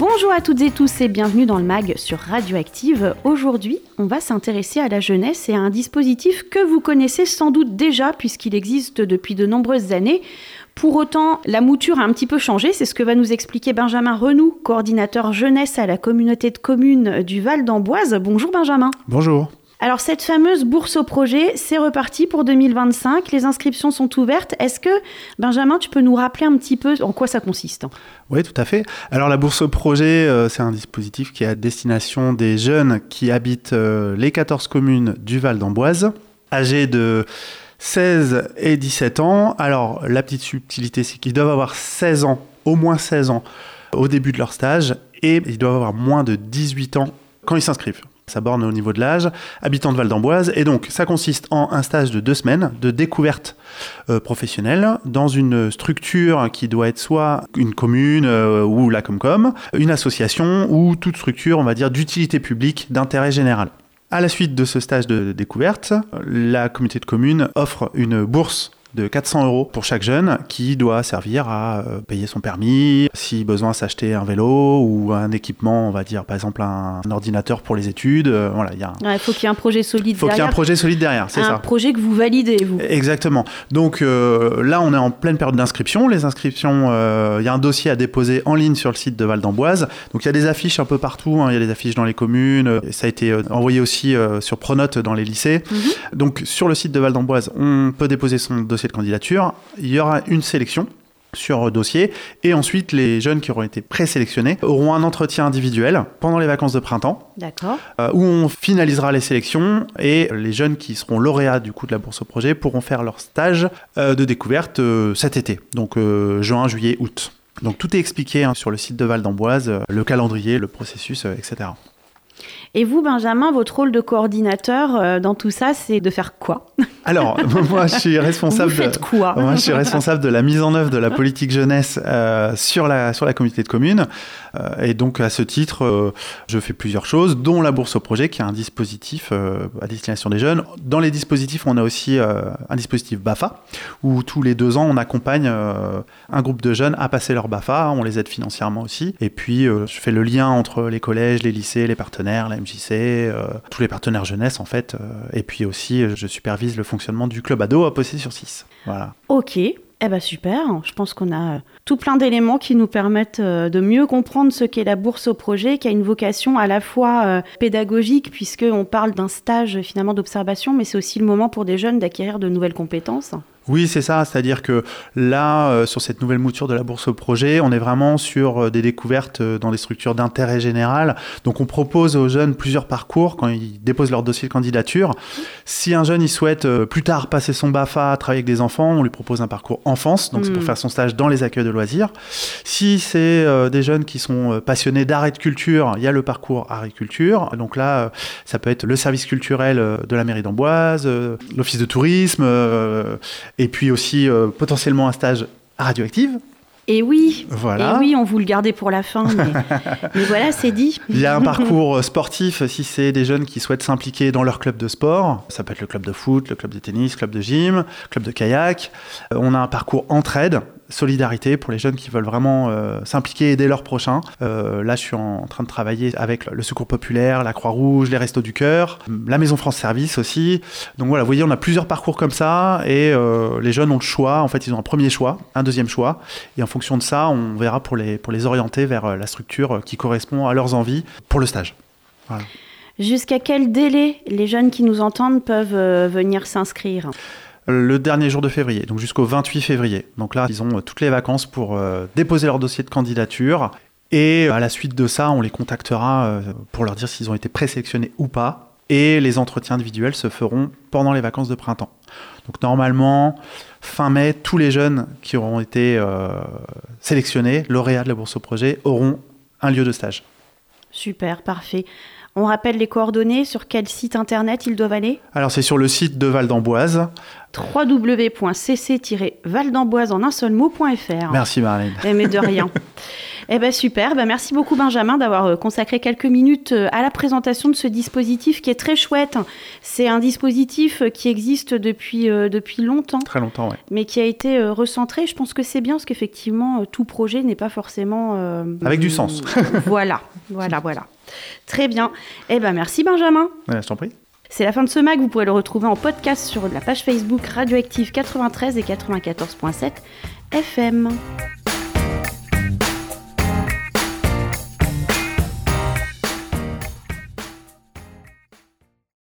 Bonjour à toutes et tous et bienvenue dans le MAG sur Radioactive. Aujourd'hui, on va s'intéresser à la jeunesse et à un dispositif que vous connaissez sans doute déjà puisqu'il existe depuis de nombreuses années. Pour autant, la mouture a un petit peu changé, c'est ce que va nous expliquer Benjamin Renoux, coordinateur jeunesse à la communauté de communes du Val d'Amboise. Bonjour Benjamin. Bonjour. Alors cette fameuse bourse au projet, c'est reparti pour 2025, les inscriptions sont ouvertes. Est-ce que, Benjamin, tu peux nous rappeler un petit peu en quoi ça consiste ? Oui, tout à fait. Alors la bourse au projet, c'est un dispositif qui est à destination des jeunes qui habitent les 14 communes du Val d'Amboise, âgés de 16 et 17 ans. Alors la petite subtilité, c'est qu'ils doivent avoir 16 ans, au moins 16 ans, au début de leur stage, et ils doivent avoir moins de 18 ans quand ils s'inscrivent. Ça borne au niveau de l'âge, habitants de Val d'Amboise. Et donc, ça consiste en un stage de 2 semaines de découverte professionnelle dans une structure qui doit être soit une commune ou la Comcom, une association ou toute structure, on va dire, d'utilité publique d'intérêt général. À la suite de ce stage de découverte, la communauté de communes offre une bourse de 400 € pour chaque jeune qui doit servir à payer son permis, si besoin s'acheter un vélo ou un équipement, on va dire par exemple un ordinateur pour les études. Voilà, il faut qu'il y ait un projet solide derrière. Il faut qu'il y ait un projet solide derrière, c'est ça. Un projet que vous validez, vous. Exactement. Donc là, on est en pleine période d'inscription. Les inscriptions, il y a un dossier à déposer en ligne sur le site de Val d'Amboise. Donc il y a des affiches un peu partout, il y a des affiches dans les communes. Ça a été envoyé aussi sur Pronote dans les lycées. Donc sur le site de Val d'Amboise, on peut déposer son dossier de candidature, il y aura une sélection sur dossier et ensuite les jeunes qui auront été présélectionnés auront un entretien individuel pendant les vacances de printemps. D'accord. Où on finalisera les sélections et les jeunes qui seront lauréats du coup de la bourse au projet pourront faire leur stage de découverte cet été, donc juin, juillet, août. Donc tout est expliqué sur le site de Val d'Amboise, le calendrier, le processus, etc. Et vous, Benjamin, votre rôle de coordinateur dans tout ça, c'est de faire quoi ? Alors, moi, je suis responsable. Vous faites quoi ? Moi, je suis responsable de la mise en œuvre de la politique jeunesse sur la communauté de communes. Et donc, à ce titre, je fais plusieurs choses, dont la bourse au projet, qui est un dispositif à destination des jeunes. Dans les dispositifs, on a aussi un dispositif BAFA, où tous les 2 ans, on accompagne un groupe de jeunes à passer leur BAFA. On les aide financièrement aussi. Et puis, je fais le lien entre les collèges, les lycées, les partenaires, la MJC, tous les partenaires jeunesse, en fait. Et puis aussi, je supervise le fonctionnement du club ado à Poissy-sur-Cisse. Voilà. Ok. Eh ben super, je pense qu'on a tout plein d'éléments qui nous permettent de mieux comprendre ce qu'est la bourse au projet, qui a une vocation à la fois pédagogique, puisqu'on parle d'un stage finalement d'observation, mais c'est aussi le moment pour des jeunes d'acquérir de nouvelles compétences. Oui, c'est ça, c'est-à-dire que là, sur cette nouvelle mouture de la bourse au projet, on est vraiment sur des découvertes dans des structures d'intérêt général. Donc on propose aux jeunes plusieurs parcours quand ils déposent leur dossier de candidature. Si un jeune il souhaite plus tard passer son BAFA, travailler avec des enfants, on lui propose un parcours enfance, donc c'est pour faire son stage dans les accueils de loisirs. Si c'est des jeunes qui sont passionnés d'art et de culture, il y a le parcours art et culture. Donc là, ça peut être le service culturel de la mairie d'Amboise, l'office de tourisme, et puis aussi potentiellement un stage à Radioactive. Et oui, voilà. Et oui, on vous le gardait pour la fin, mais voilà, c'est dit. Il y a un parcours sportif si c'est des jeunes qui souhaitent s'impliquer dans leur club de sport. Ça peut être le club de foot, le club de tennis, club de gym, club de kayak. On a un parcours entraide, solidarité pour les jeunes qui veulent vraiment s'impliquer et aider leurs prochains. Là, je suis en train de travailler avec le Secours Populaire, la Croix-Rouge, les Restos du Cœur, la Maison France Service aussi. Donc voilà, vous voyez, on a plusieurs parcours comme ça et les jeunes ont le choix. En fait, ils ont un premier choix, un deuxième choix. Et en fonction de ça, on verra pour les orienter vers la structure qui correspond à leurs envies pour le stage. Voilà. Jusqu'à quel délai les jeunes qui nous entendent peuvent venir s'inscrire ? Le dernier jour de février, donc jusqu'au 28 février. Donc là, ils ont toutes les vacances pour déposer leur dossier de candidature. Et à la suite de ça, on les contactera pour leur dire s'ils ont été présélectionnés ou pas. Et les entretiens individuels se feront pendant les vacances de printemps. Donc normalement, fin mai, tous les jeunes qui auront été sélectionnés, lauréats de la bourse au projet, auront un lieu de stage. Super, parfait. On rappelle les coordonnées, sur quel site internet ils doivent aller ? Alors c'est sur le site de Val d'Amboise. www.cc-valdamboise en un seul mot.fr. Merci Marlène. Mais de rien. Super, merci beaucoup Benjamin d'avoir consacré quelques minutes à la présentation de ce dispositif qui est très chouette. C'est un dispositif qui existe depuis longtemps. Très longtemps, oui. Mais qui a été recentré. Je pense que c'est bien parce qu'effectivement, tout projet n'est pas forcément... avec du sens. Voilà. Très bien. Merci Benjamin. Je t'en prie. C'est la fin de ce mag, vous pourrez le retrouver en podcast sur la page Facebook Radioactive 93 et 94.7 FM.